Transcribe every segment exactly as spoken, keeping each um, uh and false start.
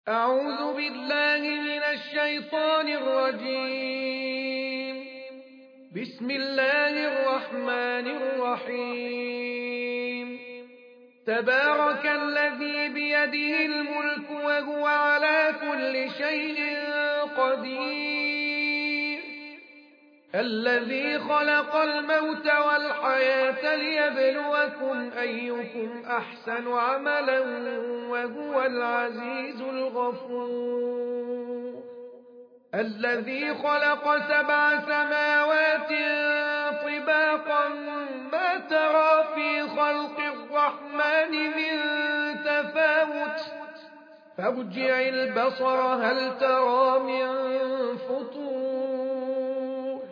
أعوذ بالله من الشيطان الرجيم. بسم الله الرحمن الرحيم. تبارك الذي بيده الملك وهو على كل شيء قدير، الذي خلق الموت والحياة ليبلوكم أيكم أحسن عملا وهو العزيز الغفور، الذي خلق سبع سماوات طباقا ما ترى في خلق الرحمن من تفاوت فارجع البصر هل ترى من فطور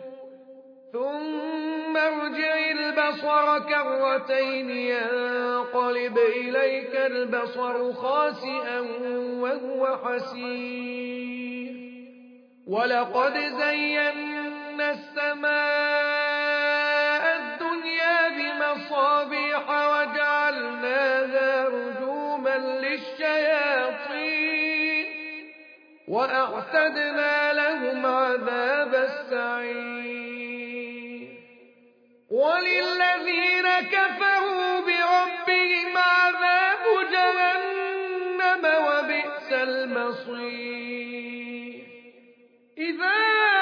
ثم ارجع البصر كرتين ينقلب إليك البصر خاسئا وهو حسير، ولقد زينا السماء الدنيا بمصابيح وجعلناها رجوما للشياطين وأعتدنا لهم عذاب السعير، وللذين كفروا بربهم عذاب جهنم وبئس المصير. إذا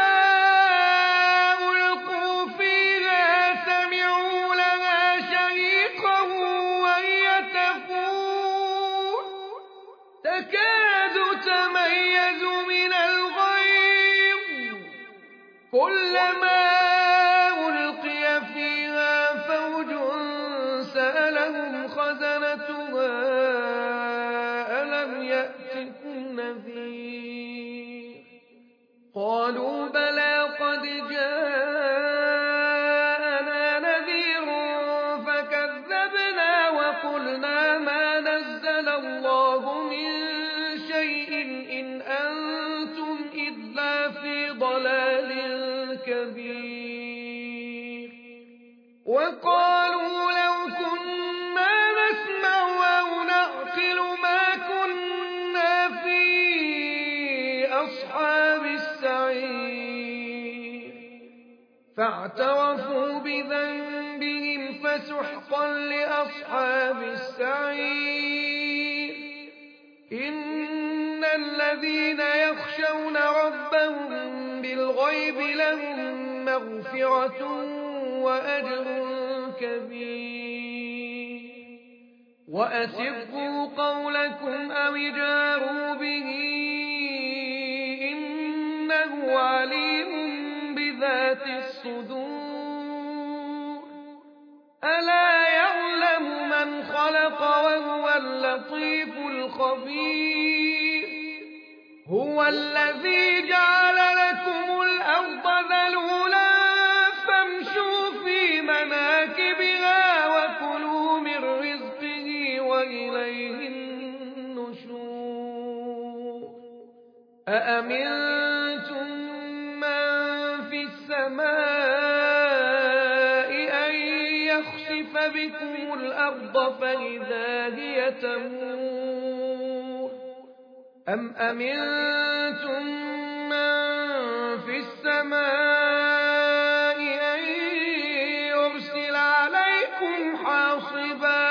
ألقوا فيها سمعوا لها شهيقا وهي تفور تكاد تميز من الغيظ، كلما ألقي فيها فوج سألهم خزنتها ألم يأتكم نذير، قالوا بلى قد جاءنا نذير فكذبنا وقلنا ما نزل الله من شيء إن أنتم إلا في ضلال كبير، وقالوا لو كنا نسمع أو نعقل ما كنا في أصحاب السعير، فاعترفوا بذنبهم فسحقا لأصحاب السعير. إن الذين يخشون ربهم بالغيب لهم مغفرة وأجر كبير، وأسروا قولكم أو اجهروا به إنه عليم بذات الصدور، ألا يعلم من خلق وهو اللطيف الخبير، هو الذي جعل لكم الأرض ذلولا فامشوا في مناكبها وكلوا من رزقه وإليه النشور. أأمنتم من في السماء أن يخسف بكم الأرض فإذا هي تمور، أم أمنتم من في السماء أن يرسل عليكم حاصبا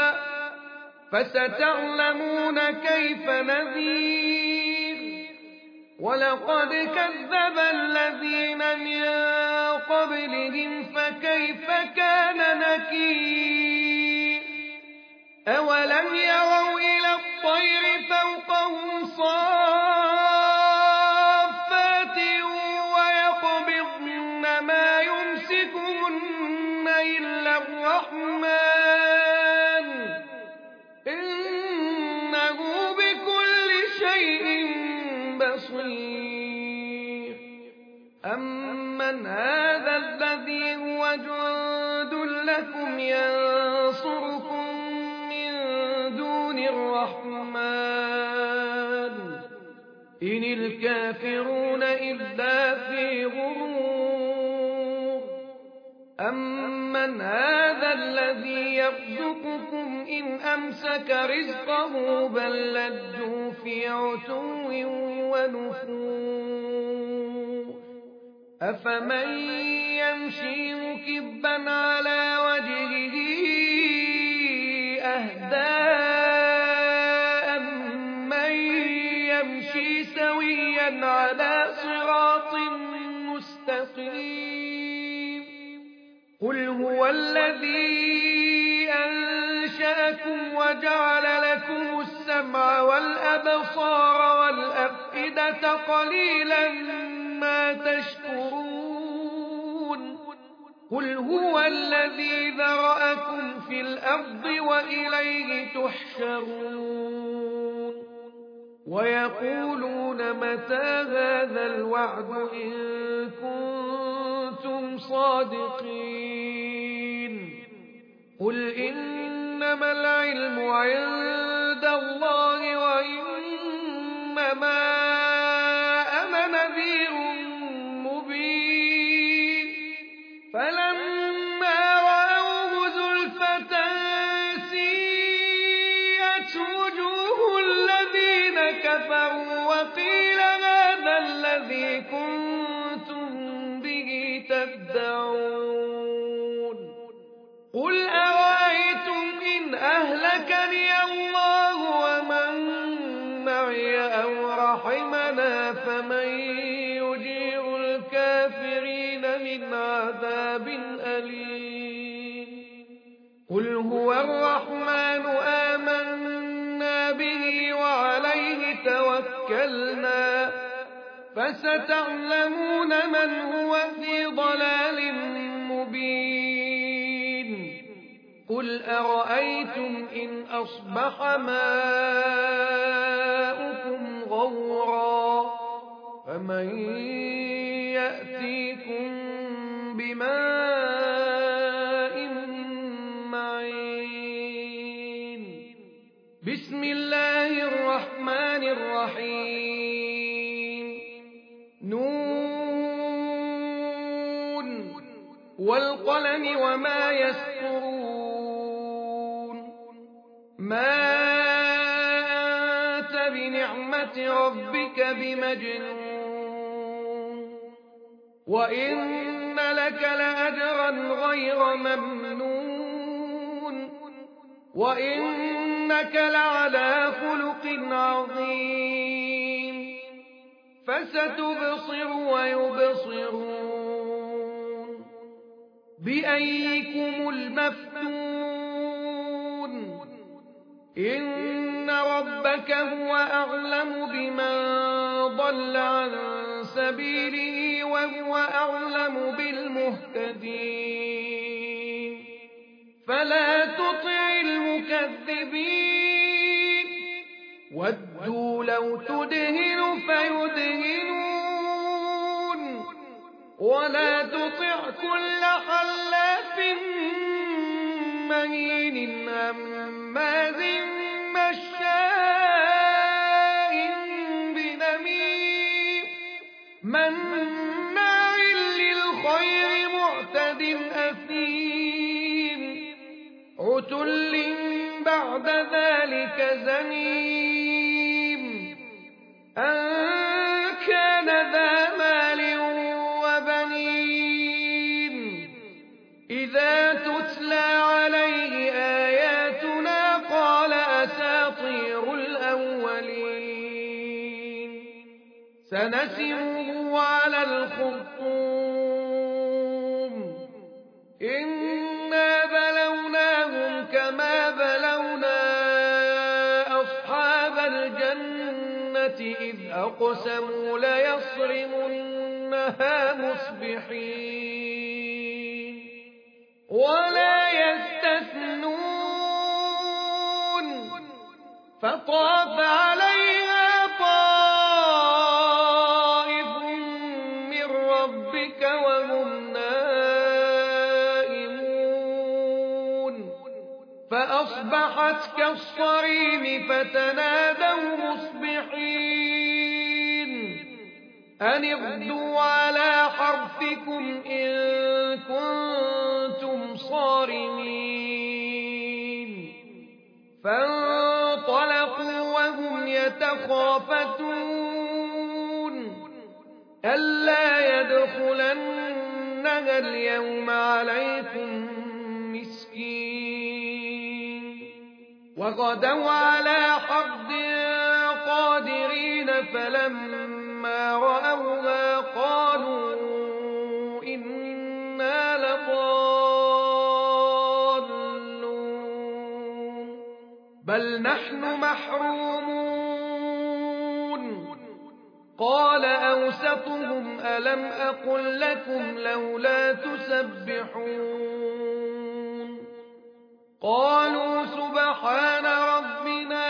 فستعلمون كيف نذير، ولقد كذب الذين من قبلهم فكيف كان نكير، أولم يروا إلى الطير فوقهم صافات ويقبضن ما يمسكهن إلا الرحمن إنه بكل شيء بصير. أمن هذا الذي هو جند لكم ينصركم من دون الرحمن إن الكافرون إلا في غرور، أمن هذا الذي يرزقكم إن أمسك رزقه بل لجوا في عتو ونفور أفمن يمشي مكبا على وجهه أهدى أمن يمشي سويا على صراط مستقيم قل هو الذي أنشأكم وجعل لكم السمع والأبصار والأفئدة قليلا ما تشكرون قل هو الذي ذرأكم في الأرض وإليه تحشرون ويقولون متى هذا الوعد إن كنتم صادقين قل إنما العلم عند الله وإنما أنا نذير مبين فلما رأوه زلفة سيئت وجوه الذين كفروا وقيل هذا الذي كنتم به تدعون قل أرأيتم إن أهلكني الله ومن معي أو رحمنا فمن يجير الكافرين من عذاب أليم قل هو الرحمن آمنا به وعليه توكلنا فستعلمون من هو في ضلال مبين قل أرأيتم إن أصبح ماؤكم غورا فمن يأتيكم بماء معين بسم الله الرحمن الرحيم نون والقلم وما يسطرون ما أنت بنعمة ربك بمجنون وإن لك لأجرا غير ممنون وإنك لعلى خلق عظيم فستبصر ويبصرون بأيكم المفتون إن ربك هو أعلم بمن ضل عن سبيله وهو أعلم بالمهتدين فلا تطع المكذبين ودوا لو تدهن فيدهنون ولا تطع كل حلاف مهين هماز مشاء بنميم مناع للخير معتد أثيم عتل بعد ذلك زنيم أن كان ذا مال وبنين إذا تتلى عليه آياتنا قال أساطير الأولين سنسمه على الخرطوم إنا بلوناهم كما بلونا أصحاب الجنة إذ أقسموا ليصرمنها مصبحين ولا يستثنون فطاف عليها طائف من ربك وهم نائمون فأصبحت كالصريم فتنادوا مصبحين أن اغدوا على حرثكم إن كنتم صارمين فانطلقوا وهم يتخافتون تخافتون ألا يدخلنها اليوم عليكم مسكين وغدوا على حرد قادرين فلما رأوها قالوا إنا لضالون بل نحن محرومون قال أوسطهم ألم أقل لكم لولا تسبحون قالوا سبحان ربنا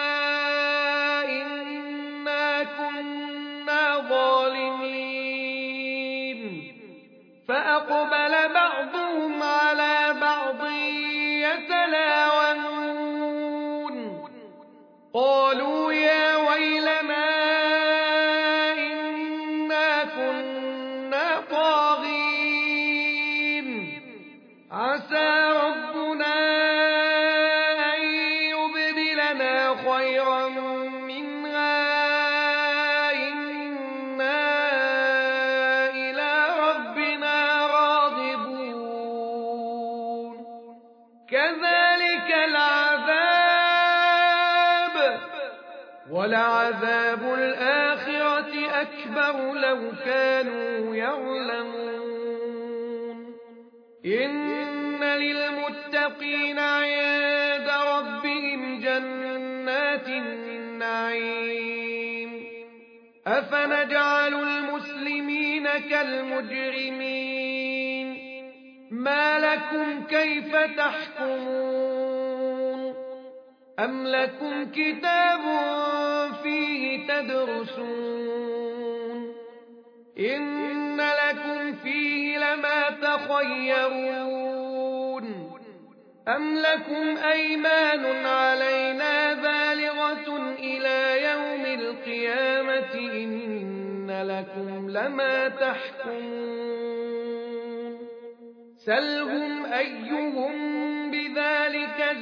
إنا كنا ظالمين فأقبل بعضهم على بعض يتلاومون قالوا يا ويلنا إنا كنا طاغين عسى ربنا أن يبدلنا خيرا منها إنا إلى ربنا راغبون كذلك العذاب ولعذاب الآخرة أكبر لو كانوا يعلمون إن للمتقين عند ربهم جنات النعيم أفنجعل المسلمين كالمجرمين ما لكم كيف تحكمون أم لكم كتاب فيه تدرسون إن لكم فيه لما تخيرون أم لكم أيمان علينا بالغة إلى يوم القيامة إن لكم لما تحكمون سلهم أيهم بذلك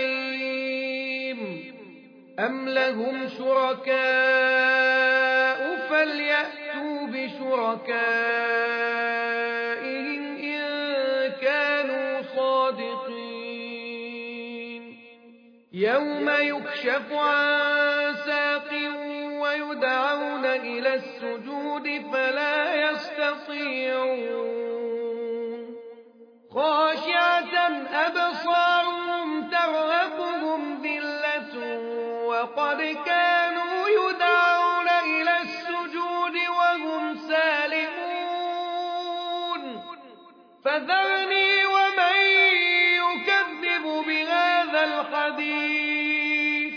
زعيم أم لهم شركاء فليأتوا بشركائهم إن كانوا صادقين يوم يكشف عن ساق ويدعون إلى السجود فلا يستطيعون خاشعة أبصارهم ترهقهم ذلة وقد كانوا يدعون إلى السجود وهم سالمون فذرني ومن يكذب بهذا الحديث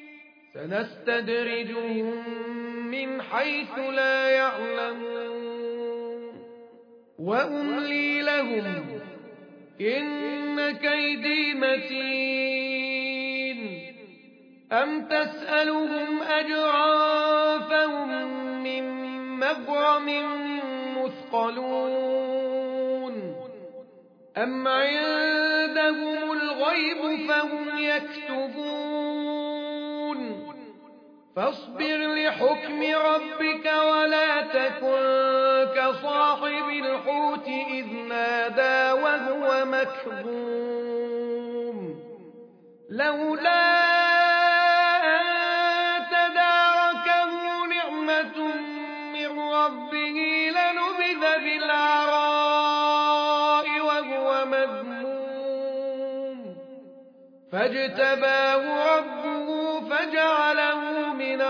سنستدرجهم من حيث لا يعلمون وأملي لهم إن كيدي متين أم تسألهم أجرا فهم من مغرم مثقلون أم عندهم الغيب فهم يكتبون فاصبر لحكم ربك ولا تكن كصاحب الحوت إذ نادى وهو مكظوم لولا أن تداركه نعمة من ربه لنبذ بالعراء وهو مذموم فاجتباه ربه فجعله من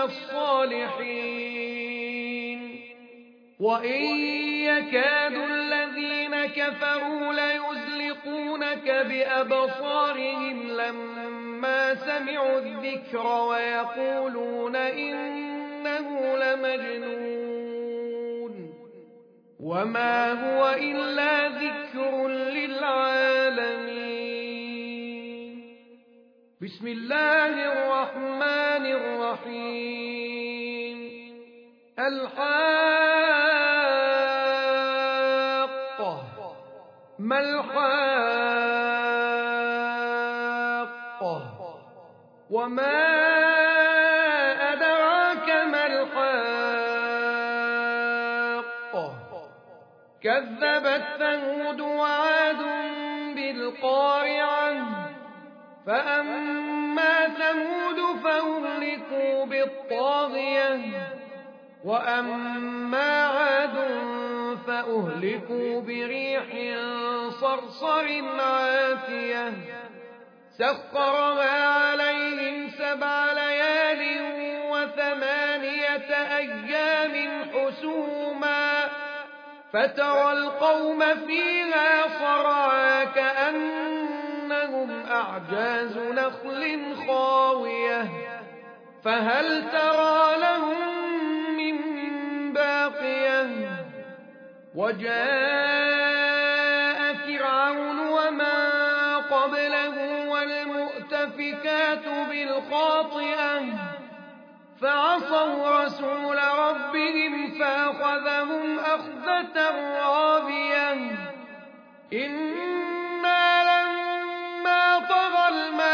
الصالحين وإن يكاد الذين كفروا ليزلقونك بأبصارهم لما سمعوا الذكر ويقولون إنه لمجنون وما هو إلا ذكر للعالمين بسم الله الرحمن الرحيم الحاقة ما الحاقة وما أدراك كذبت ثمود وعاد بالقارعة فأما ثمود فأهلكوا بالطاغية وأما عاد فأهلكوا بريح صرصر عاتية سخرها عليهم سبع ليال وثمانية أيام حسوما فترى القوم فيها صرعى كأنهم أعجاز نخل خاوية فهل ترى لهم من باقية وجاء فرعون ومن قبله والمؤتفكات بالخاطئة فعصوا رسول ربهم فأخذهم أخذة رابية إنا لما طغى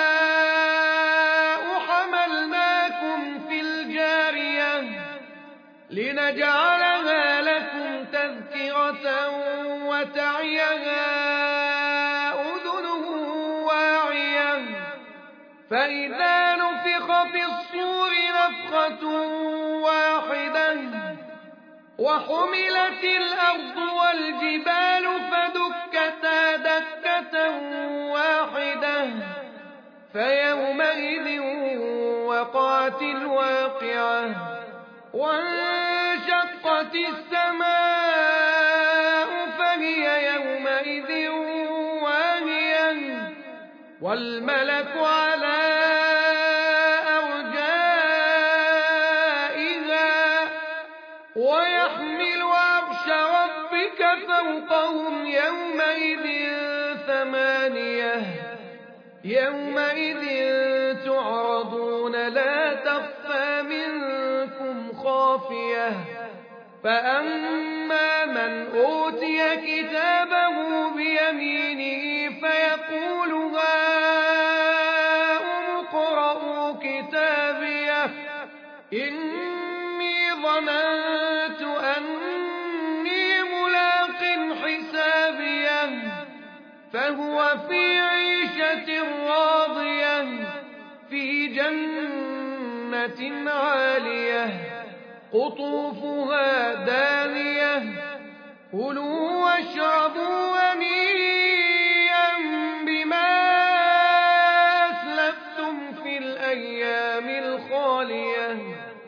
الماء حملناكم في الجارية لنجعلها لكم تذكرة وتعيها أذن واعية فإذا نفخ في الصور نفخة واحدة وحملت الأرض والجبال فدكتا دكة واحدة فيومئذ وقعت الواقعة وانشقت السماء فهي يومئذ واهية والملك على أرجائها ويحمل عرش ربك فوقهم يومئذ ثمانية يومئذ تعرضون لا تخفى منكم خافية فأما من أوتي كتابه بيمينه فيقول هاؤم اقرءوا كتابيه إني ظننت أني ملاق حسابيه فهو في عيشة راضية في جنة عالية قطوفها دانية كلوا واشربوا هنيئا بما أسلفتم في الأيام الخالية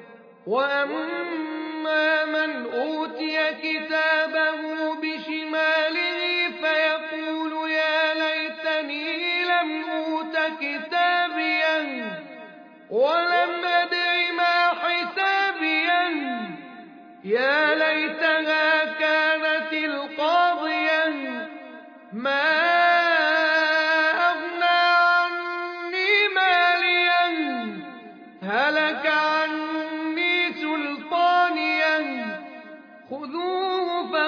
وأما من أوتي كتابه بشماله فيقول يا ليتني لم أوت كتابيا ولم أدر ما حسابيا يا ليتها كانت القاضية ما أغنى عني ماليا هلك عني سلطانيا خذوه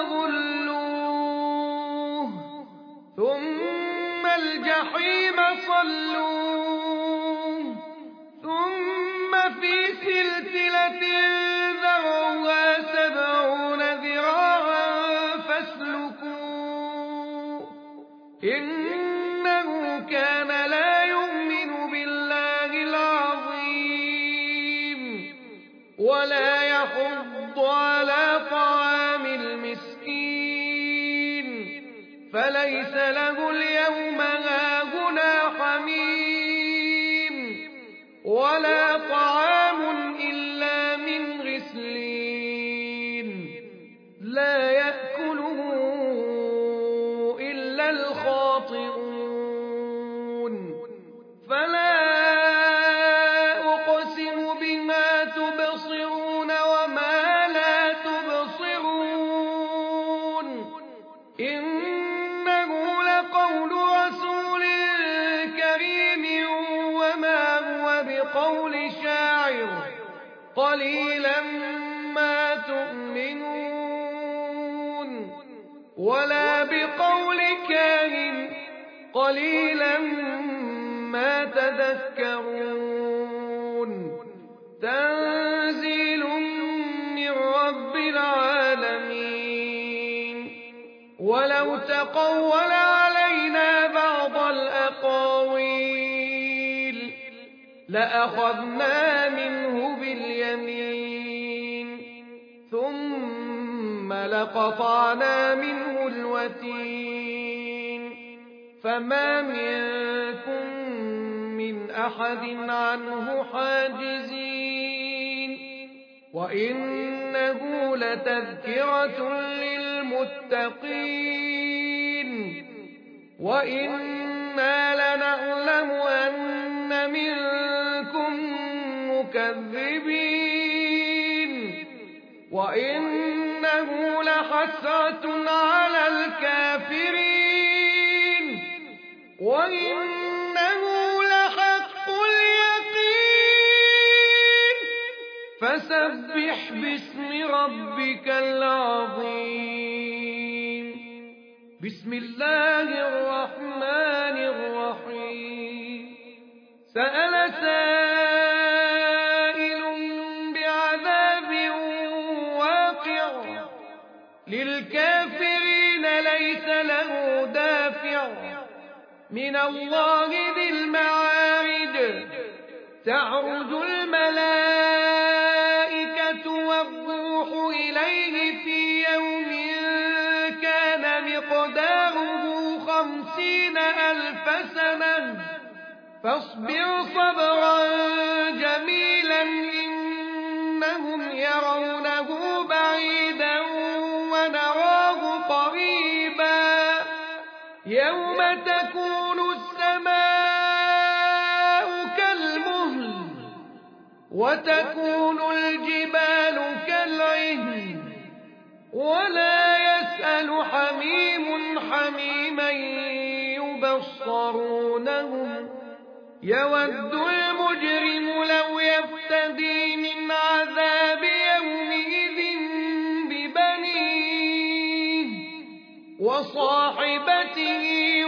فغلوه ثم الجحيم صلوه ثم في سلسلة ذرعها سبعون ذراعا فاسلكوه إنه كان لا يؤمن بالله العظيم ولا يحض على طعام المسكين فليس له اليوم هاهنا حميم ولا طعام إلا من غسلين لا يأكله إلا الخاطئون فلا أقسم بما تبصرون وما لا تبصرون إنه لقول رسول كريم وما هو بقول شاعر قليلا ما تؤمنون ولا بقول كاهن قليلا ما تذكرون تنزيل من رب العالمين تقول علينا بعض الأقاويل لأخذنا منه باليمين ثم لقطعنا منه الوتين فما منكم من أحد عنه حاجزين وإنه لتذكرة للمتقين وإنا لنعلم أن منكم مكذبين وإنه لحسرة على الكافرين وإنه لحق اليقين فسبح باسم ربك العظيم بسم الله الرحمن الرحيم سأل سائل بعذاب واقع للكافرين ليس له دافع من الله ذي المعارج تعرج الملائكة والروح إليه في يوم كان مقداره خمسين ألف سنة فاصبر صبرا جميلا إنهم يرونه بعيدا ونراه قريبا يوم تكون السماء كالمهل وتكون الجبال كالعهن ولا يسأل حميم حميما يبصرونهم يود المجرم لو يفتدي من عذاب يومئذ ببنيه وصاحبته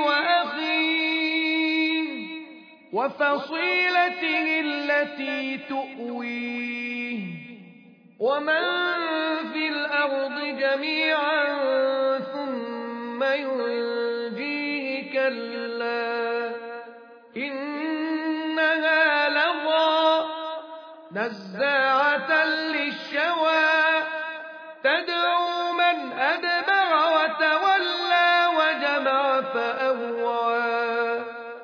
وأخيه وفصيلته التي تؤويه ومن في الأرض جميعا ثم ينجيه كلا إنها لظى نزاعة للشوى تدعو من أدبر وتولى وجمع فأوعى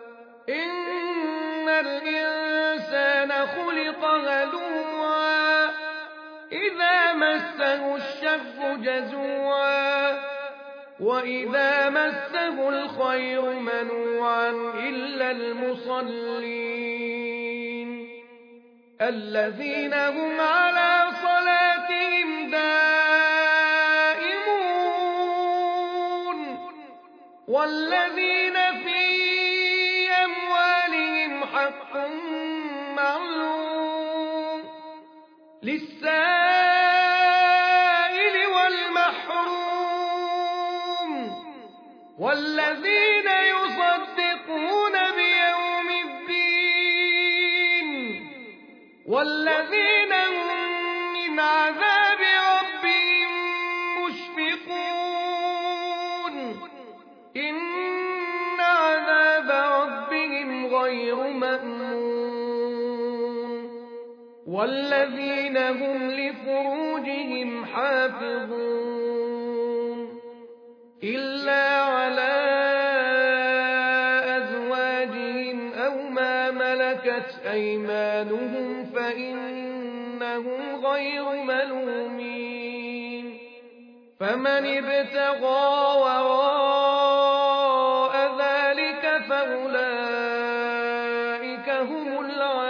إن الإنسان خلق هلوعا إذا مسه الشر جزوعا وإذا مسه الخير منوعا إلا المصلين الذين هم على صلاتهم دائمون والذين في أموالهم حق معلوم للسائل والمحروم والذين يصدقون بيوم الدين والذين هم من عذاب ربهم مشفقون إن عذاب ربهم غير مأمون والذين هم لفروجهم حافظون إلا على أزواجهم أو ما ملكت أيمانهم فإنهم غير ملومين فمن ابتغى وراء ذلك فأولئك هم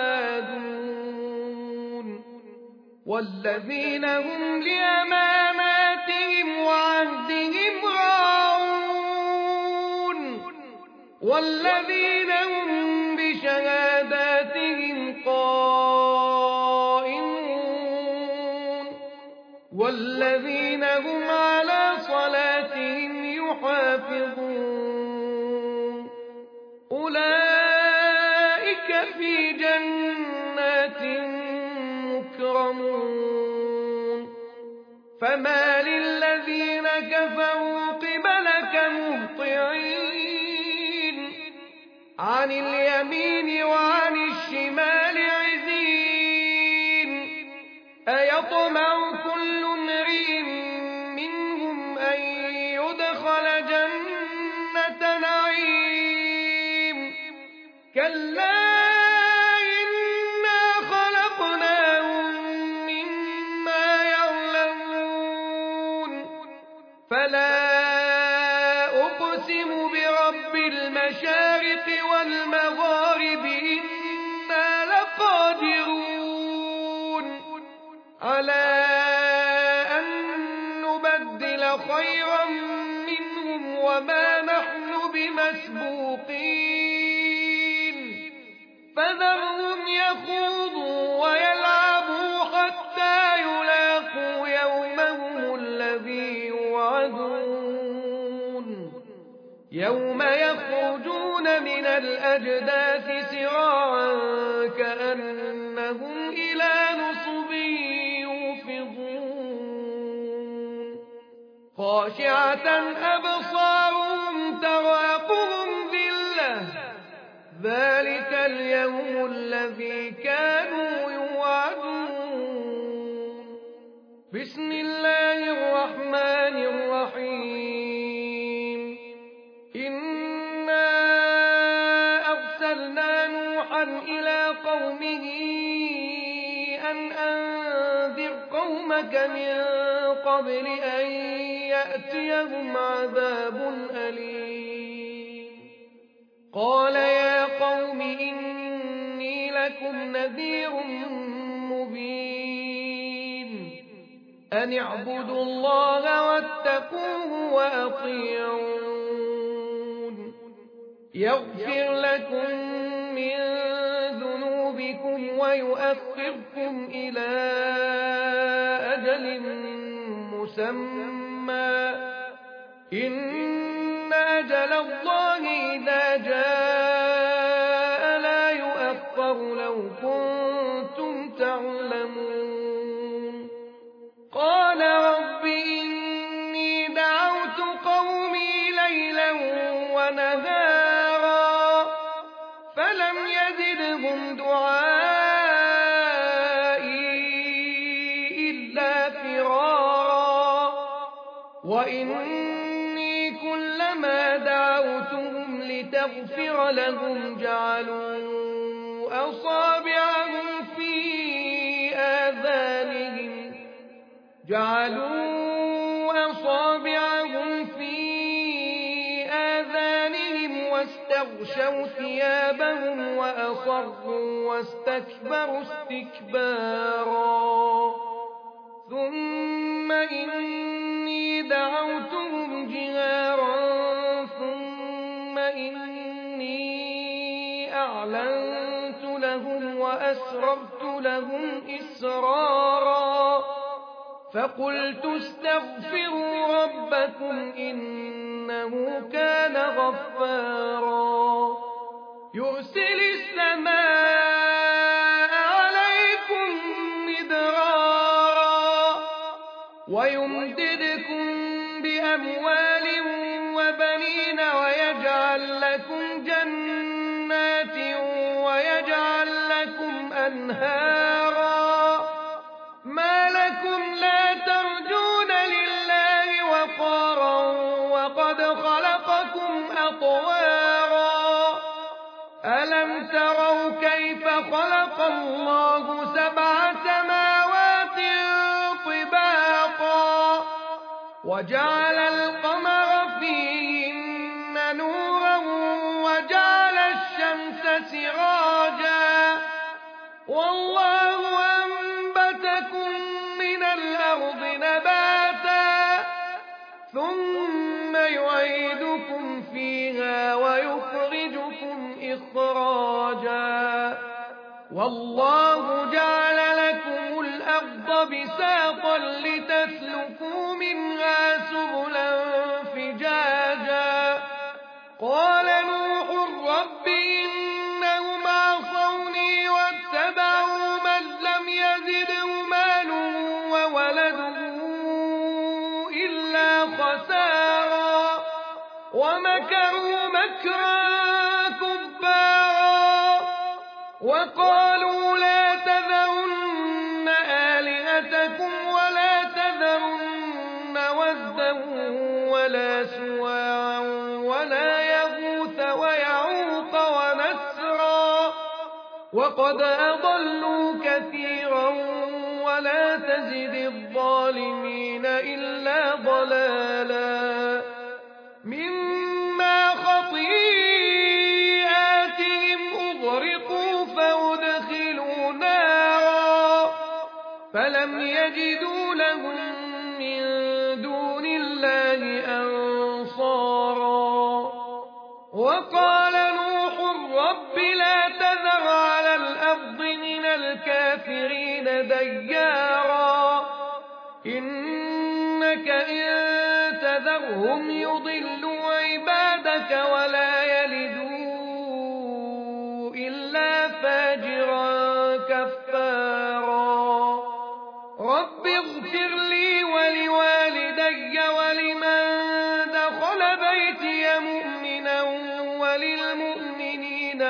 العادون والذين هم لأماناتهم وعهدهم راعون والذين هم بشهاداتهم قائمون والذين هم على صلاتهم يحافظون أولئك في جنات مكرمون فما للذين كفروا قبلك مهطعين عن اليمين وعن الشمال عزين أيطمع كل امرئ منهم أن يدخل جنة نعيم كلا إنا خلقناهم مما يعلمون فلا أقسم برب المشارق والمغارب إنا لقادرون على أن نبدل خيرا منهم وما نحن بمسبوقين فذرهم يخوضوا ويلعبوا حتى يلاقوا يومهم الذي يوعدون يوم يخرجون من الأجداث سراعا كأنهم إلى نصب يوفضون خاشعة أبصارهم ترهقهم ذلة ذلك اليوم الذي كانوا يوعدون بسم الله الرحمن الرحيم إنا أرسلنا نوحا إلى قومه أن أنذر قومك من قبل أن يأتيهم عذاب أليم قال يا قوم إني لكم نذير مبين أن اعبدوا الله واتقوه وأطيعون يغفر لكم من ذنوبكم ويؤخركم إلى أجل مسمى إن أجل الله إذا جاء لا يؤخر لو كنتم تعلمون قال رب إني دعوت قومي ليلا ونهارا فلم يزدهم دعائي إلا فرارا وإني كلما دعوتهم لتغفر لهم جعلوا أصابعهم في آذانهم جعلوا أصابعهم في آذانهم واستغشوا ثيابهم وأصروا واستكبروا استكبارا ثم إني دعوتهم جهارا ثم إني أعلنت لهم وأسررت لهم إسرارا فقلت استغفروا ربكم إنه كان غفارا يرسل السماء عليكم مدرارا ويمددكم بأموال وبنين ويجعل لكم جنات ويجعل لكم أنهارا ما لكم لا ترجون لله وقارا وقد خلقكم أطوارا ألم تروا كيف خلق الله سبع سماوات طباقا وجعل القمر فيهن نورا وجعل الشمس سراجا والله أنبتكم من الأرض نباتا ثم يعيدكم فيها ويخرجكم إخراجا والله جعل لكم الأرض بساطا لتسلكوا منها سبلا فجاجا قال نوح رب إنهم عصوني واتبعوا من لم يزده ماله وولده إلا خسارا ومكروا مكرا كبارا وقالوا لا تذرن آلهتكم ولا تذرن ودا ولا سواعا ولا يغوث ويعوق ونسرا وقد أضلوا كثيرا ولا تزد الظالمين إلا ضلالا مما خطيئاتهم أغرقوا فأدخلوا نارا فلم يجدوا لهم من دون الله أنصارا وقال نوح رب لا تذر على الأرض من الكافرين ديارا إنك إن تذرهم يضلوا عبادك ولا يلدوا إلا فاجرا كفارا رب اغفر لي ولوالدي ولمن دخل بيتي مؤمنا وللمؤمنين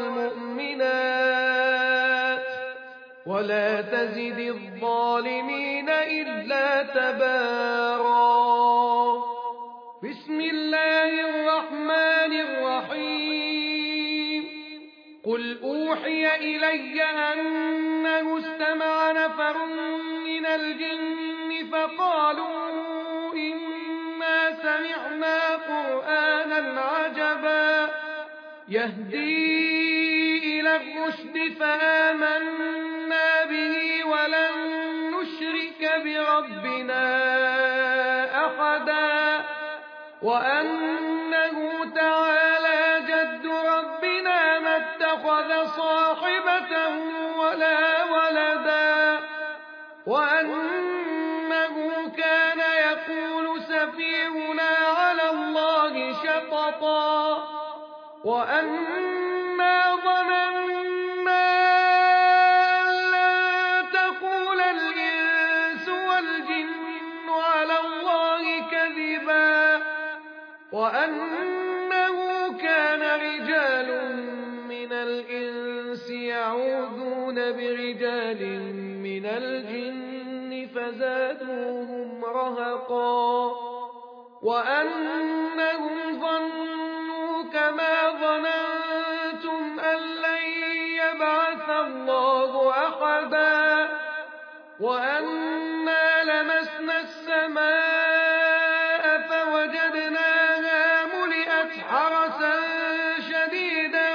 والمؤمنات ولا تزد الظالمين إلا تبارا بسم الله الرحمن الرحيم قل أوحي إلي أنه استمع نفر من الجن فقالوا إنا سمعنا قرآنا عجبا يهدي إلى الرشد فآمنا به ولن نشرك بربنا أحدا وأنه تعالى جد ربنا ما اتخذ صاحبة ولا ولدا وأنه كان يقول سفيهنا على الله شططا وأنا ظننا أن لن تقول الإنس والجن على الله كذبا وأنه كان رجال من الإنس يعوذون برجال من الجن فزادوهم رهقا وأنهم ظنوا كما ظننتم أن لن يبعث الله أحدا وأنا لمسنا السماء فوجدناها ملئت حرسا شديدا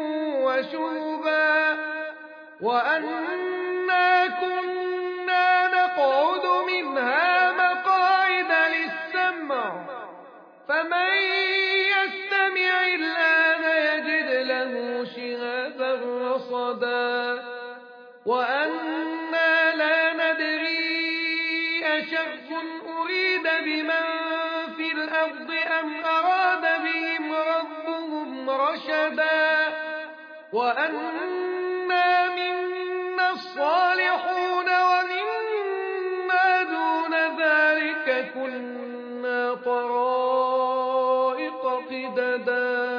وشهبا وأنا كنا نقعد منها مقاعد للسمع فمن يستمع الآن يجد له شهابا رصدا وأنا لا ندري أشر أريد بمن في الأرض أم أراد بهم ربهم رشدا وأنا منا الصالحون ومنا دون ذلك كنا طرائق قددا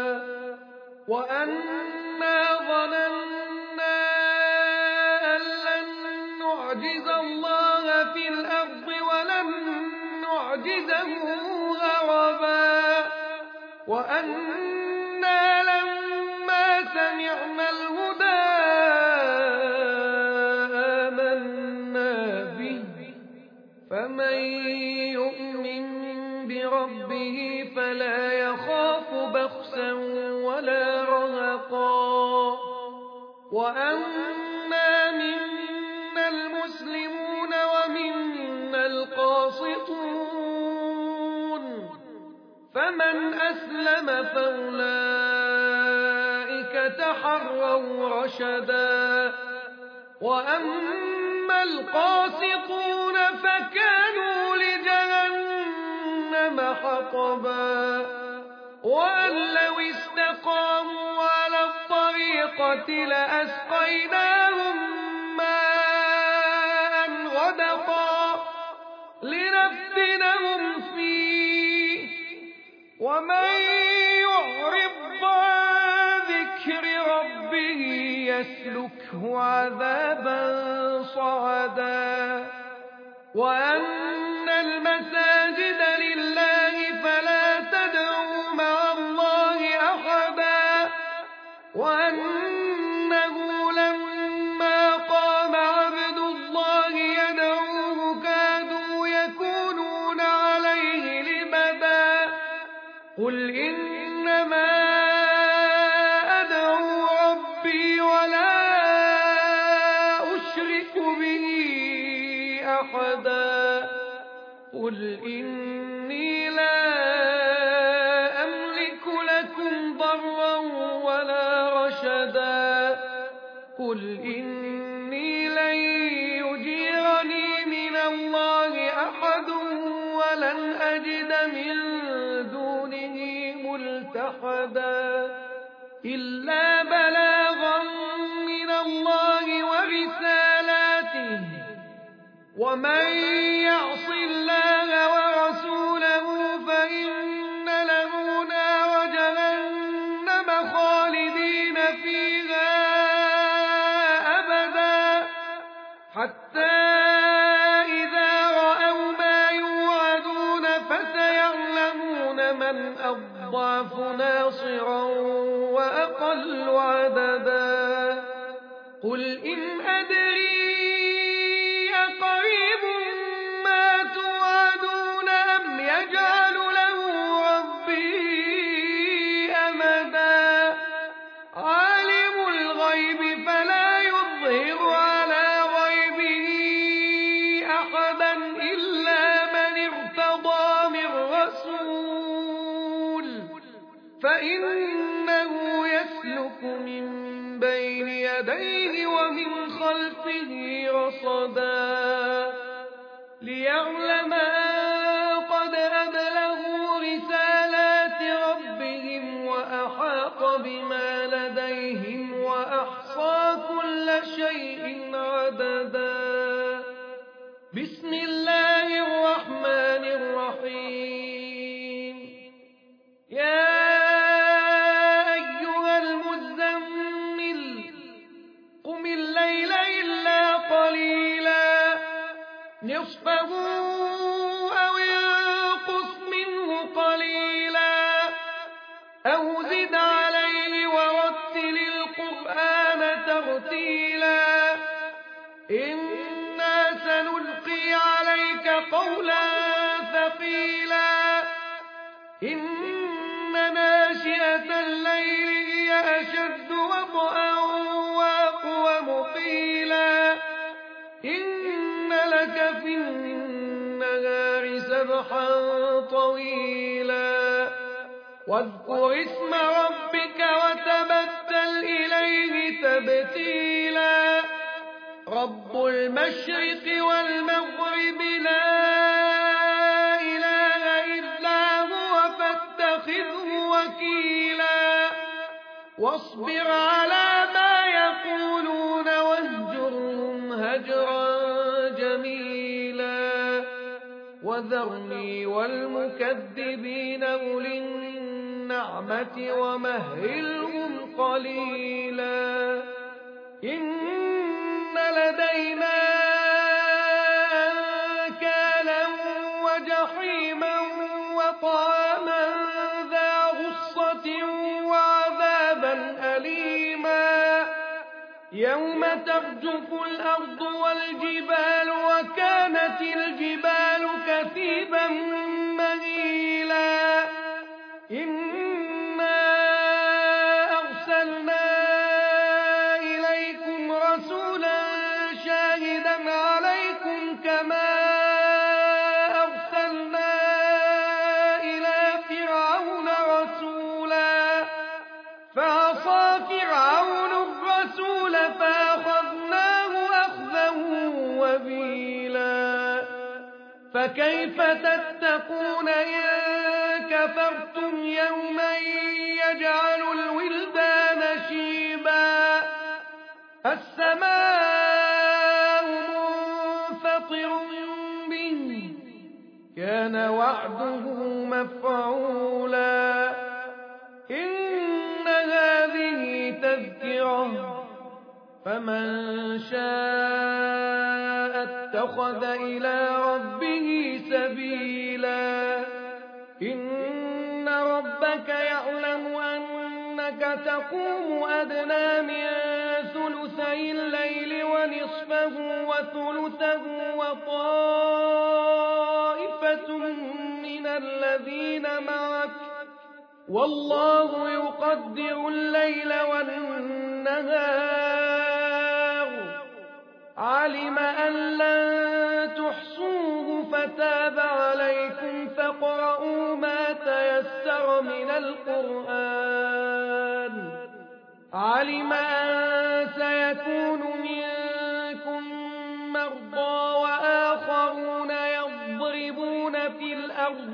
وأنا ظننا أن لن نعجز الله في الأرض ولن نعجزه هربا وأنا لما سمعنا الهدى آمنا به فمن يؤمن بربه فلا يخاف بخسا ولا رهقا وأنا منا المسلمون ومنا القاسطون فمن أسلم فأولئك تحروا رشدا وأما القاسطون فكانوا لجهنم حطبا وأن لو استقاموا على الطريقة لأسقيناهم ماء غدقا لنفتنهم فيه ومن يعرض عن ذكر ربه يسلك فاصلكه عذابا صعدا وأن المساجد لله فلا تدعوا مع الله أحدا وأنه لما قام عبد الله يدعوه كادوا يكونون عليه لبدا قل إنما أدعو ربي ولا أشرك به أحدا قل إني لا أملك لكم ضرا ولا رشدا قل إني لن يجيرني من الله أحد ولن أجد من دونه ملتحدا إلا بلاغا من الله ورسالاته ومن يعص الله ورسوله فإن له نار جهنم خالدين فيها أبدا حتى إذا رأوا ما يوعدون فسيعلمون من أضعف ناصرا وأقل عددا قل إن أدري أقريب ما توعدون أم يجعل له ربي أمدا عالم الغيب فلا يظهر على غيبه أحدا إلا من ارتضى من رسول فإنه يسلك من بين يديه ومن خلفه رصدا ليعلم أن قد أبلغوا رسالات ربهم وأحاط بما لديهم وأحصى كل شيء عددا بسم الله الرحمن الرحيم يا أيها المزمل قم الليل إلا قليلا نصفه أو انقص منه قليلا أو زد عليه ورتل القرآن ترتيلا إنا سنلقي عليك قولا ثقيلا إن ناشئة الليل هي أشد وطئا وأقوم قيلا إن لك في النهار سبحا طويلا واذكر اسم ربك وتبتل إليه تبتيلا رب المشرق والمغرب لا إله إلا هو فاتخذه وكيلا واصبر على ما يقولون واهجرهم هجرا جميلا وذرني والمكذبين أولي النعمة ومهلهم قليلا إن لدينا أنكالا وجحيما وطعاما ذا غصة وعذابا أليما يوم ترجف الأرض والجبال وكانت الجبال كثيبا مهيلا إنا أرسلنا إليكم رسولا شاهدا عليكم كما أرسلنا إلى فرعون رسولا فعصى فرعون الرسول فأخذناه أخذا وبيلا فكيف تتقون إن كفرتم يوما يجعل الولدان شيبا السماء منفطر به كان وعده مفعولا إن هذه تذكرة فمن شاء اتخذ إلى ربه سبيلا إن ربك يعلم أنك تقوم أدنى من ثلثي الليل ونصفه وثلثه وطائفة من الذين معك والله يقدر الليل والنهار علم أن لن تحصوه فتاب عليكم فاقرؤوا ما تيسر من القرآن علم أن سيكون منكم مرضى وآخرون يضربون في الأرض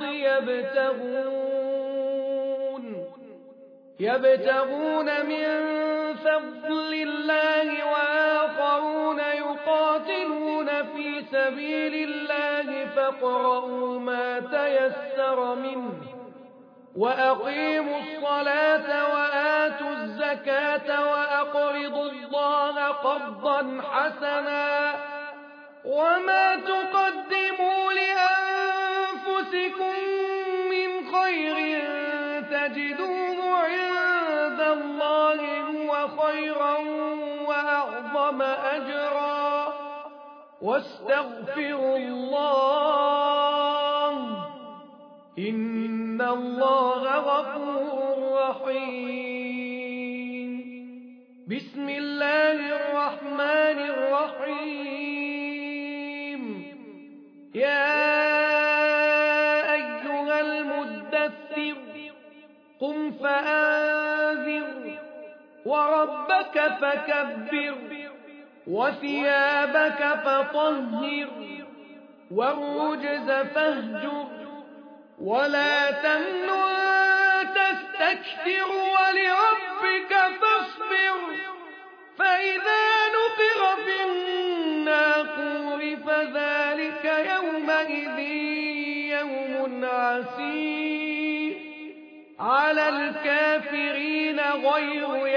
يبتغون يبتغون من فضل الله وآخرون يقاتلون في سبيل الله فاقرؤوا ما تيسر منه وأقيموا الصلاة وآتوا الزكاة وأقرضوا الله قرضا حسنا وما تقدموا لأنفسكم من خير تجدوه عند الله هو خيرا وأعظم أجرا واستغفروا الله إن الله غفور رحيم بسم الله الرحمن الرحيم يا أيها المدثر قم فأنذر وربك فكبر وثيابك فطهر والرجز فاهجر ولا تمنن تستكثر ولربك فاصبر فإذا نقر في الناقور فذلك يومئذ يوم عسير على الكافرين غير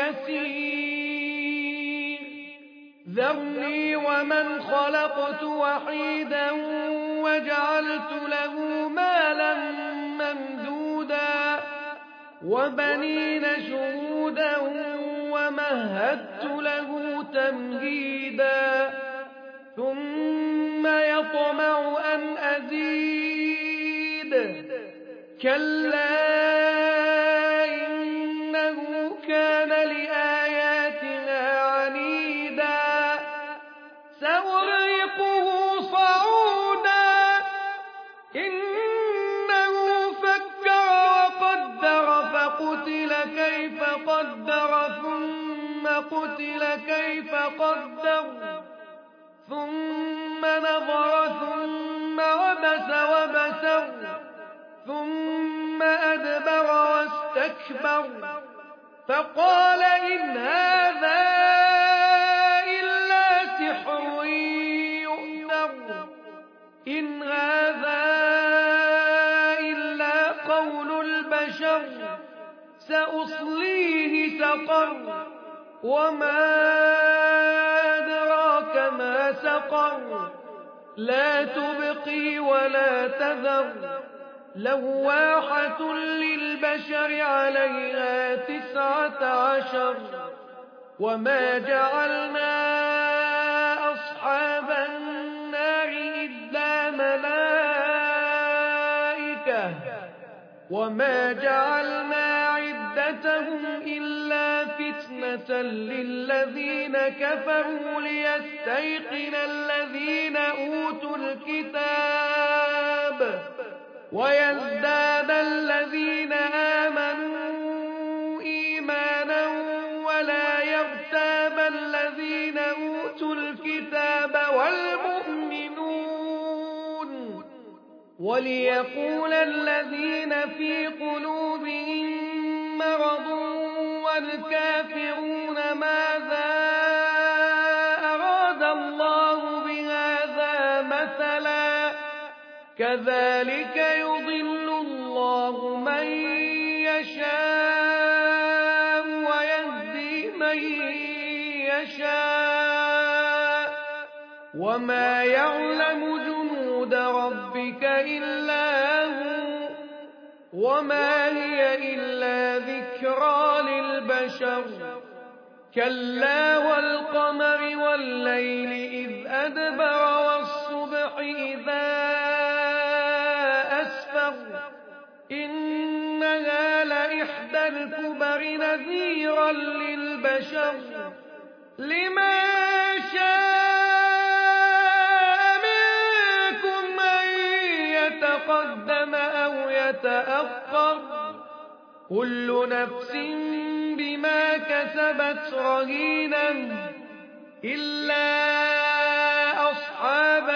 يسير ذرني ومن خلقت وحيدا وجعلت له مالا ممدودا وبنين شهودا ومهدت له تمهيدا ثم يطمع أن أزيد كلا إنه كان لآياتنا عنيدا سأرهقه صعودا إنه فكر وقدر فقتل كيف قدر ثم قتل كيف قدر ثم نظر ثم عبس وبسر ثم أدبر واستكبر فقال إن هذا إلا سحر يؤثر إن هذا إلا قول البشر سأصليه سقر وما أدراك ما سقر لا تبقي ولا تذر لواحة للبشر عليها تسعة عشر وما جعلنا أصحاب النار إلا ملائكة وما جعلنا عدتهم إلا فتنة للذين كفروا ليستيقن الذين أوتوا الكتاب ويزداد الذين آمنوا إيمانا ولا يرتاب الذين أوتوا الكتاب والمؤمنون وليقول الذين في قلوبهم مرض والكافرون ماذا أراد الله بهذا مثلا كذلك يضل الله من يشاء ويهدي من يشاء وما يعلم جنود ربك إلا هو وما هي إلا ذكرى للبشر كلا والقمر والليل إذ أدبر والصبح إذا أسفر إنها لإحدى الكبر نذيرا للبشر لمن شاء منكم أن يتقدم أو يتأخر كل نفس بما كسبت رهينة إلا أصحاب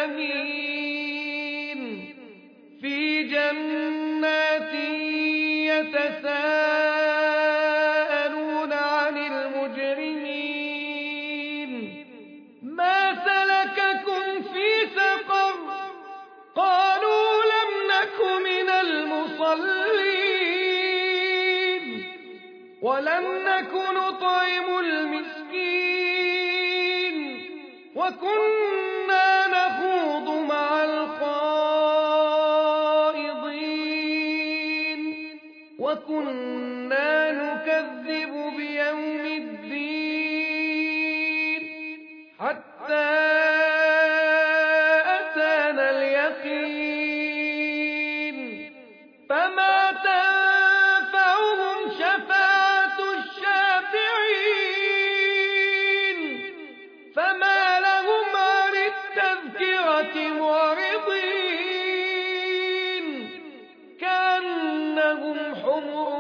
اليمين في جنات يتساءلون عن المجرمين ما سلككم في سقر قالوا لم نك من المصلين ولم نك نطعم المسكين وكنا نخوض مع الخائضين وكنا نكذب بيوم الدين حتى أتانا اليقين فما تنفعهم شفاعة الشافعين فما لهم عن التذكرة معرضين كأنهم حمر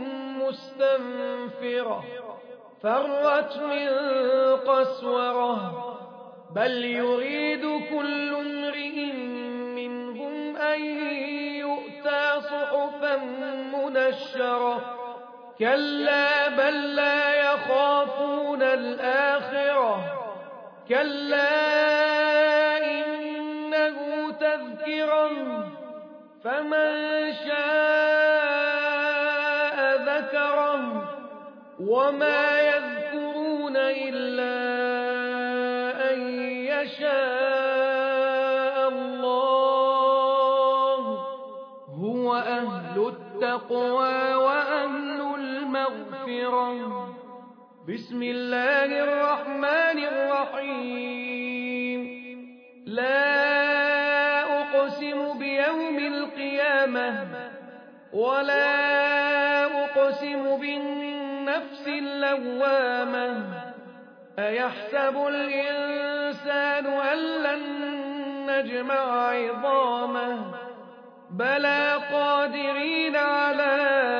مستنفرة فرت من قسورة بل يريد كل امرئ منهم أن يؤتى صحفا منشرة كلا بل لا يخافون الآخرة كلا إنه تذكرة فمن شاء ذكره وما يذكرون إلا أن يشاء الله هو أهل التقوى وأهل المغفرة بسم الله الرحمن الرحيم لا أقسم بيوم القيامة ولا أقسم بالنفس اللوامة أيحسب الإنسان أن لن نجمع عظامه بلى قادرين على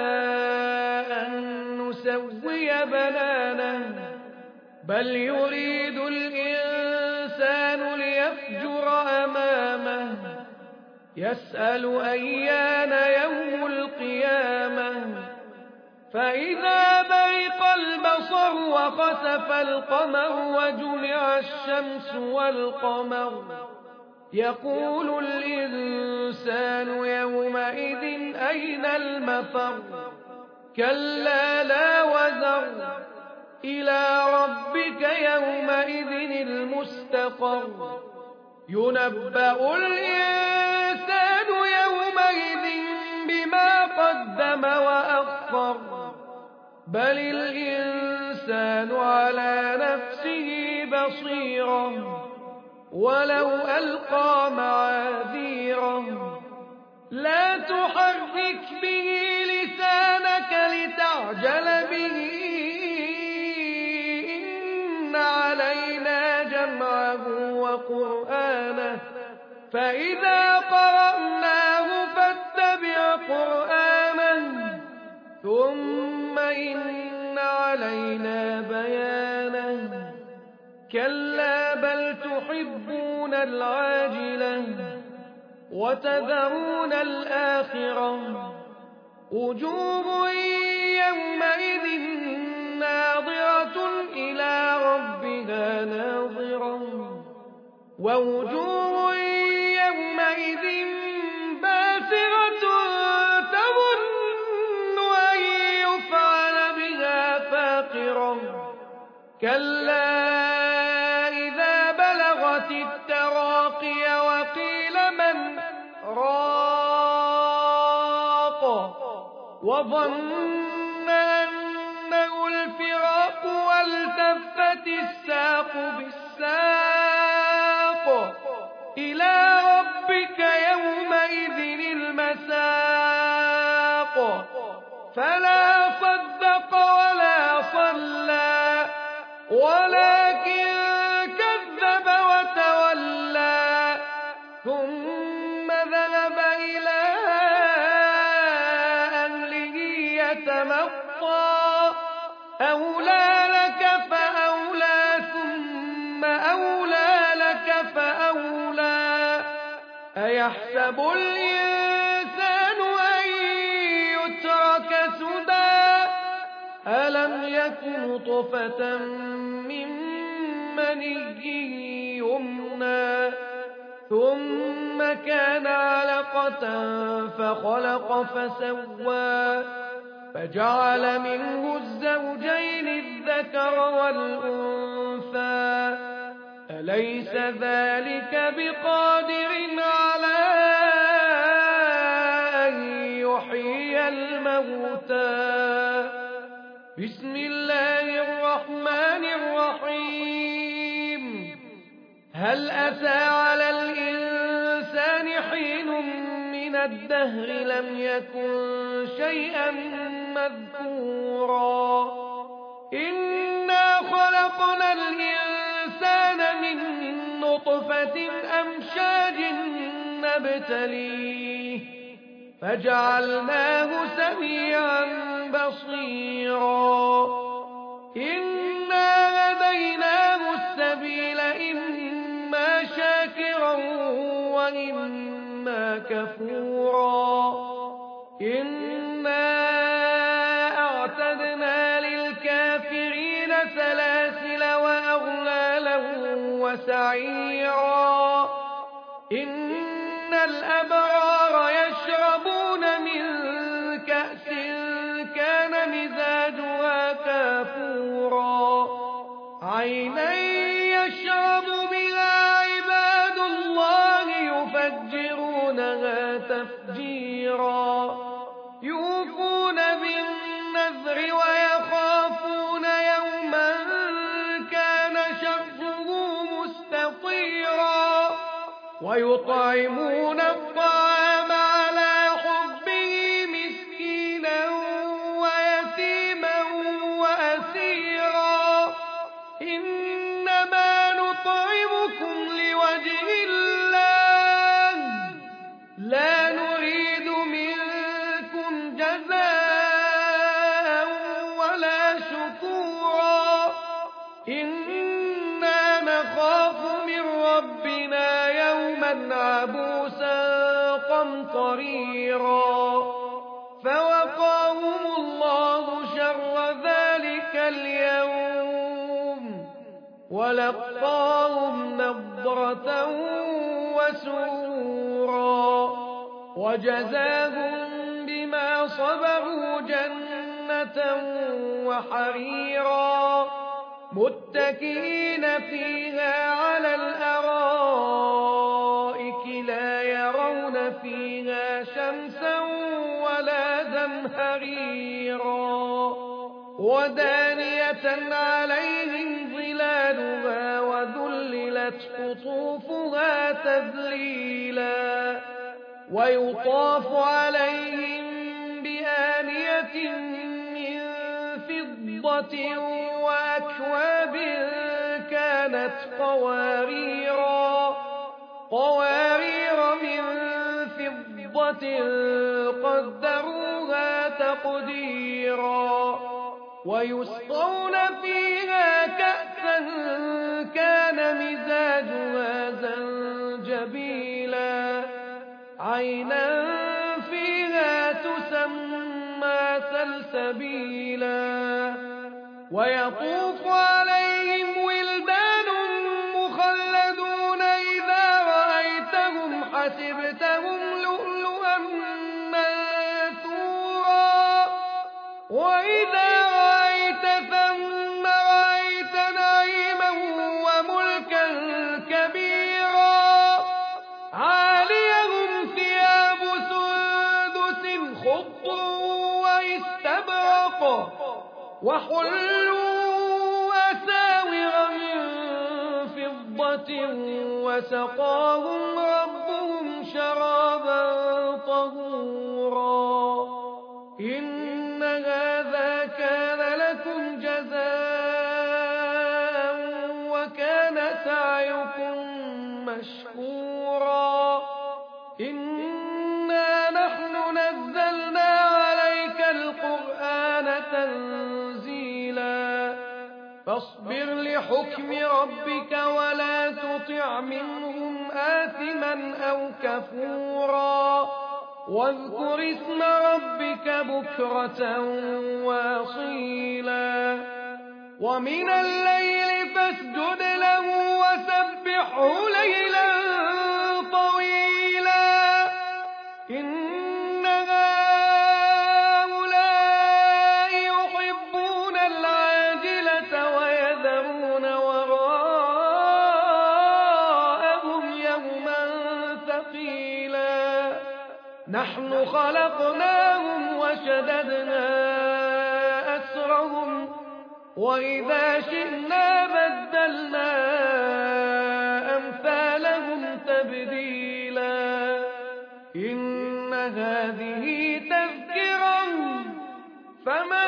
أن نسوي بنانه بل يريد الإنسان ليفجر أمامه يسأل أيان يوم القيامة فإذا برق البصر وخسف القمر وجمع الشمس والقمر يقول الإنسان يومئذ أين المفر كلا لا وزر إلى ربك يومئذ المستقر ينبأ الإنسان يومئذ بما قدم وأخر بل الإنسان على نفسه بصيرة ولو ألقى معاذيره لا تحرك به لسانك لتعجل به إن علينا جمعه وقرآنه فإذا قرأناه فاتبع قرآنه ثم إن علينا بيانه كلا بل تحبون العاجلة وتذرون الآخرة وجوه يومئذ ناظرة إلى ربها ناظرة ووجوه يومئذ باسرة تظن أن يفعل بها فاقرة كلا إذا بلغت وظن أنه الفراق والتفت الساق بالساق إلى ربك يومئذ المساق فلا صدق ولا صلى ولكن كذب وتولى ثم ذهب إلى أهله يتمطى أولى لك فأولى ثم أولى لك فأولى أيحسب الإنسان أن يترك سدى ألم يكن نطفة من مني يمنى ثم كان علقة فخلق فسوى فجعل منه الزوجين الذكر والأنثى أليس ذلك بقادر على أن يحيي الموتى بسم الله الرحمن الرحيم هل أتى على الإنسان حين من الدهر لم يكن شيئا مذكورا إنا خلقنا الإنسان من نطفة أمشاج نبتليه فجعلناه سميعا بصيرا إنا هديناه السبيل إما شاكرا وإما كفورا إنا أعتدنا للكافرين سلاسل وأغلالا وسعيرا إن الأبرار يشربون من كأس كان مزاجها كافورا عينا يشرب بها عباد الله يفجرونها تفجيرا يوفون بالنذر ويخافون يوما كان شره مستطيرا ويطعمون الطعام على حبه مسكينا ويتيما وأسيرا إنما نطعمكم لوجه الله لا نريد منكم جزاء ولا شكورا إنا نخاف من ربنا يوما عبوسا قمطريرا فوقاهم الله شر ذلك اليوم ولقاهم نضرة وسرورا وجزاهم بما صبروا جنة وحريرا متكئين فيها على الأرائك لا يرون فيها شمسا ولا زمهريرا ودانية عليهم ظلالها وذللت قطوفها تذليلا ويطاف عليهم بآنية من فضة وأكواب كانت قواريرا قوارير من فضة قدروها تقديرا ويسقون فيها كأسا كان مزاجها زنجبيلا عينا فيها تسمى سلسبيلا ويطوف عليهم ولدان مخلدون إذا رأيتهم حسبتهم لؤلؤا منثورا وإذا رأيت ثم رأيت نعيما وملكا كبيرا عاليهم ثياب سندس خضر وحلوا أساور من فضة وسقاهم ربهم شرابا طهورا إن هذا كان لكم جزاء وكان سعيكم مشكورا إنا نحن نزلنا عليك القرآن تنزيلا فاصبر لحكم ربك ولا تطع منهم آثما أو كفورا واذكر اسم ربك بكرة واصيلا ومن الليل فاسجد له وسبحه ليلا طويلا إن هؤلاء يحبون العاجلة ويذرون وراءهم يوما ثقيلا نحن خلقناهم وشددنا أسرهم وإذا شئنا بدلنا أمثالهم تبديلا إن هذه تذكرة فمن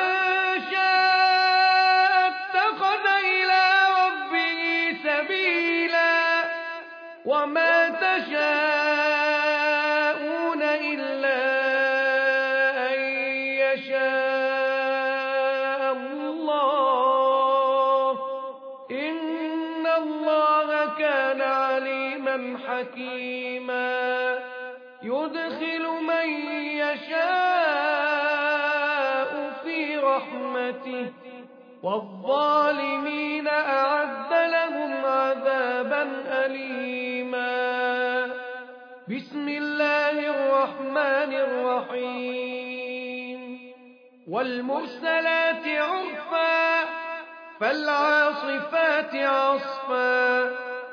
شاء اتخذ إلى ربه سبيلا وما تشاءون إلا أن يشاء الله إن الله كان عليما حكيما يدخل من يشاء في رحمته والظالمين أعد لهم عذابا أليما بسم الله الرحمن الرحيم والمرسلات عرفا فالعاصفات عصفا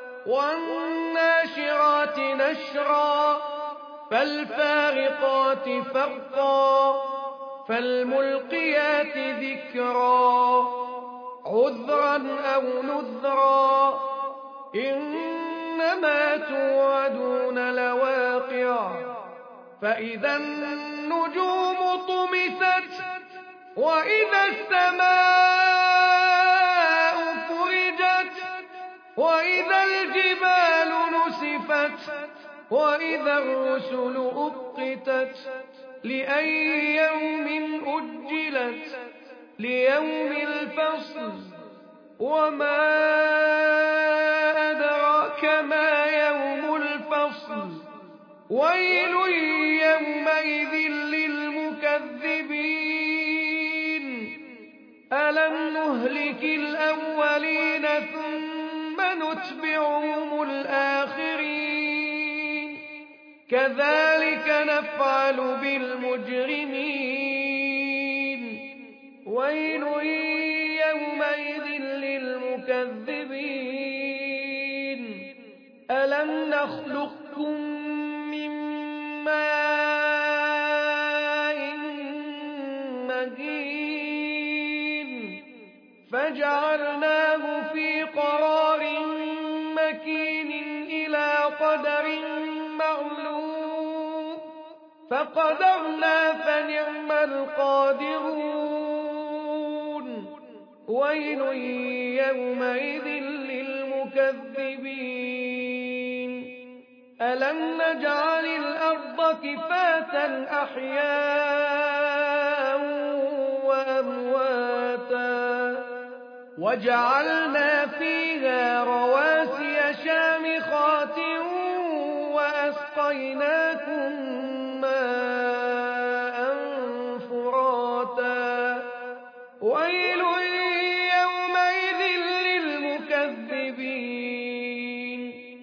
والناشرات نشرا فالفارقات فرقا فالملقيات ذكرا عذرا أو نذرا إنما توعدون لواقع فإذا النجوم طمست وإذا السماء فرجت وإذا الجبال نسفت وإذا الرسل أقتت لأي يوم أجلت ليوم الفصل وما أدراك ما يوم الفصل ويل يومئذ للمكذبين ألم نهلك الأولين ثم نتبعهم الآخرين كذلك نفعل بالمجرمين ويل يومئذ للمكذبين ألم نخلقكم من ماء مهين فجعلناه في قرار مكين إلى قدر معلوم فقدرنا فنعم القادرون ويل يومئذ للمكذبين ألم نجعل الأرض كفاتا أحياء وأمواتا وجعلنا فيها رواسي شامخات وأسقيناكم ماء فراتا ويل يومئذ للمكذبين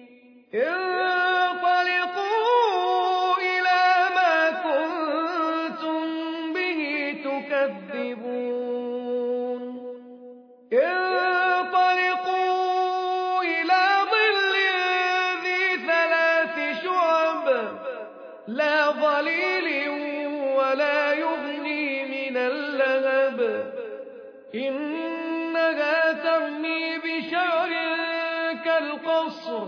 انطلقوا إلى ما كنتم به تكذبون انطلقوا إلى ظل ذي ثلاث شعب لا ظليل ولا يغني من اللهب إنها ترمي بشرر كالقصر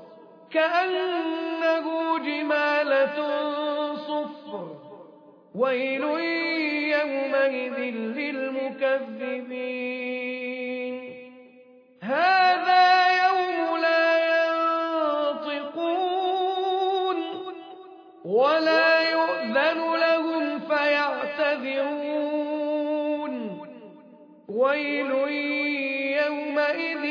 كأنه جمالة صفر ويل يومئذ للمكذبين هذا يوم لا ينطقون ولا يؤذن لهم فيعتذرون ويل يومئذ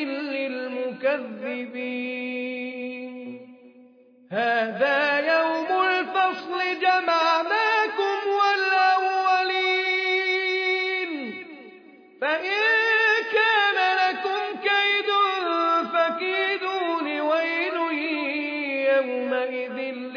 للمكذبين هذا يوم الفصل جمعناكم والأولين فإن كان لكم كيد فكيدون ويل يومئذ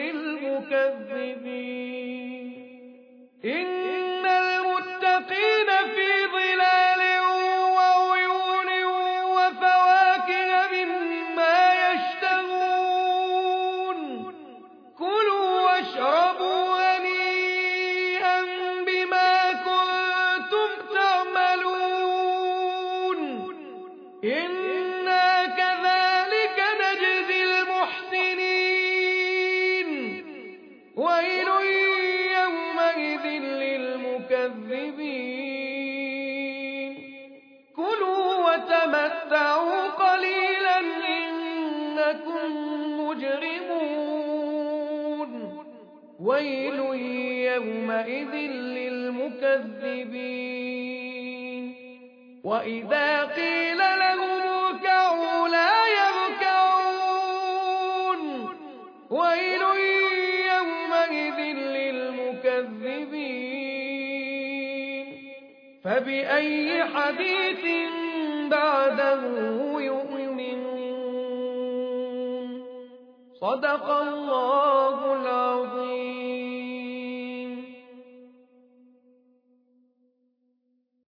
للمكذبين إن المتقين في ظلال وعيون وفواكه مما يشتهون كلوا واشربوا هنيئا بما كنتم تعملون إنا كذلك نجزي المحسنين ويل يومئذ للمكذبين كلوا وتمتعوا قليلا إنكم مجرمون ويل يومئذ للمكذبين وإذا قيل لهم اركعوا لا يركعون ويل يومئذ للمكذبين فبأي حديث بعده يؤمنون صدق الله